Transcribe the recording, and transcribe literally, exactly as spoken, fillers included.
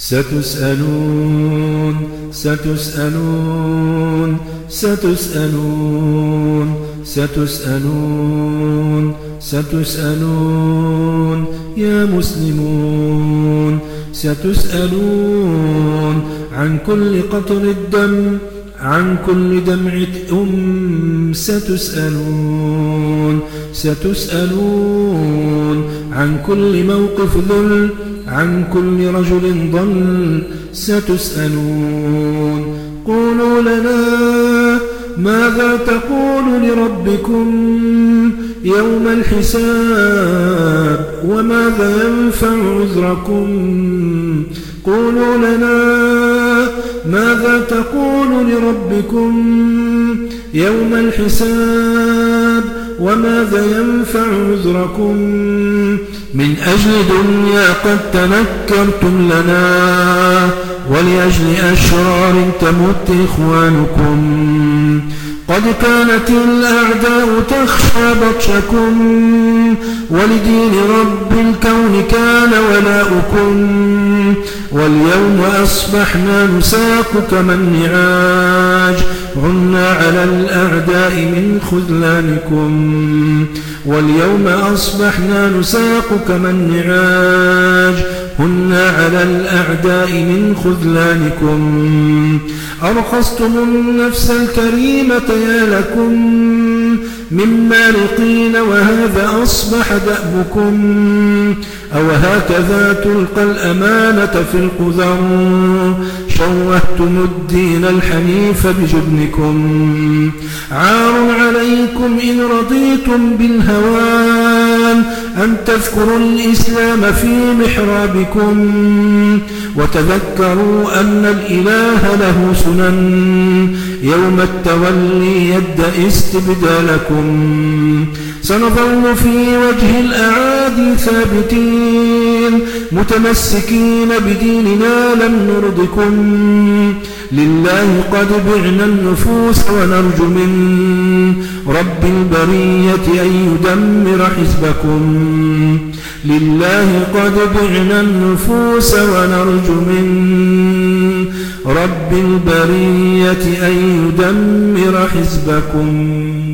ستسألون ستسألون ستسألون ستسألون ستسألون يا مسلمون ستسألون عن كل قطر الدم عن كل دمعة أم ستسألون ستسألون عن كل موقف ذل عن كل رجل ضل ستسألون قولوا لنا ماذا تقول لربكم يوم الحساب وماذا ينفع عذركم قولوا لنا ماذا تقول لربكم يوم الحساب وماذا ينفع عذركم من أجل دنيا قد تنكرتم لنا ولأجل أشرار تمت إخوانكم قد كانت الأعداء تخشى بطشكم ولدين رب الكون كان ولاؤكم واليوم أصبحنا نساق كما النعاج عنا على الأعداء من خذلانكم واليوم أصبحنا نساق كما النعاج هنا على الأعداء من خذلانكم أرخصتم النفس الكريمة يا لكم من مارقين وهذا أصبح دأبكم أو هكذا تلقى الأمانة في القذر شوهتم الدين الحنيف بجبنكم عار عليكم إن رضيتم بالهوان أن تذكروا الإسلام في محرابكم وتذكروا أن الإله له سنن يوم التولي يبدأ استبدالكم سنظل في وجه الأعادي ثابتين متمسكين بديننا لم نرضكم لله قد بعنا النفوس ونرجو من رب البرية أن يدمر حزبكم لله قد بعنا النفوس ونرجو من رب البرية أن يدمر حزبكم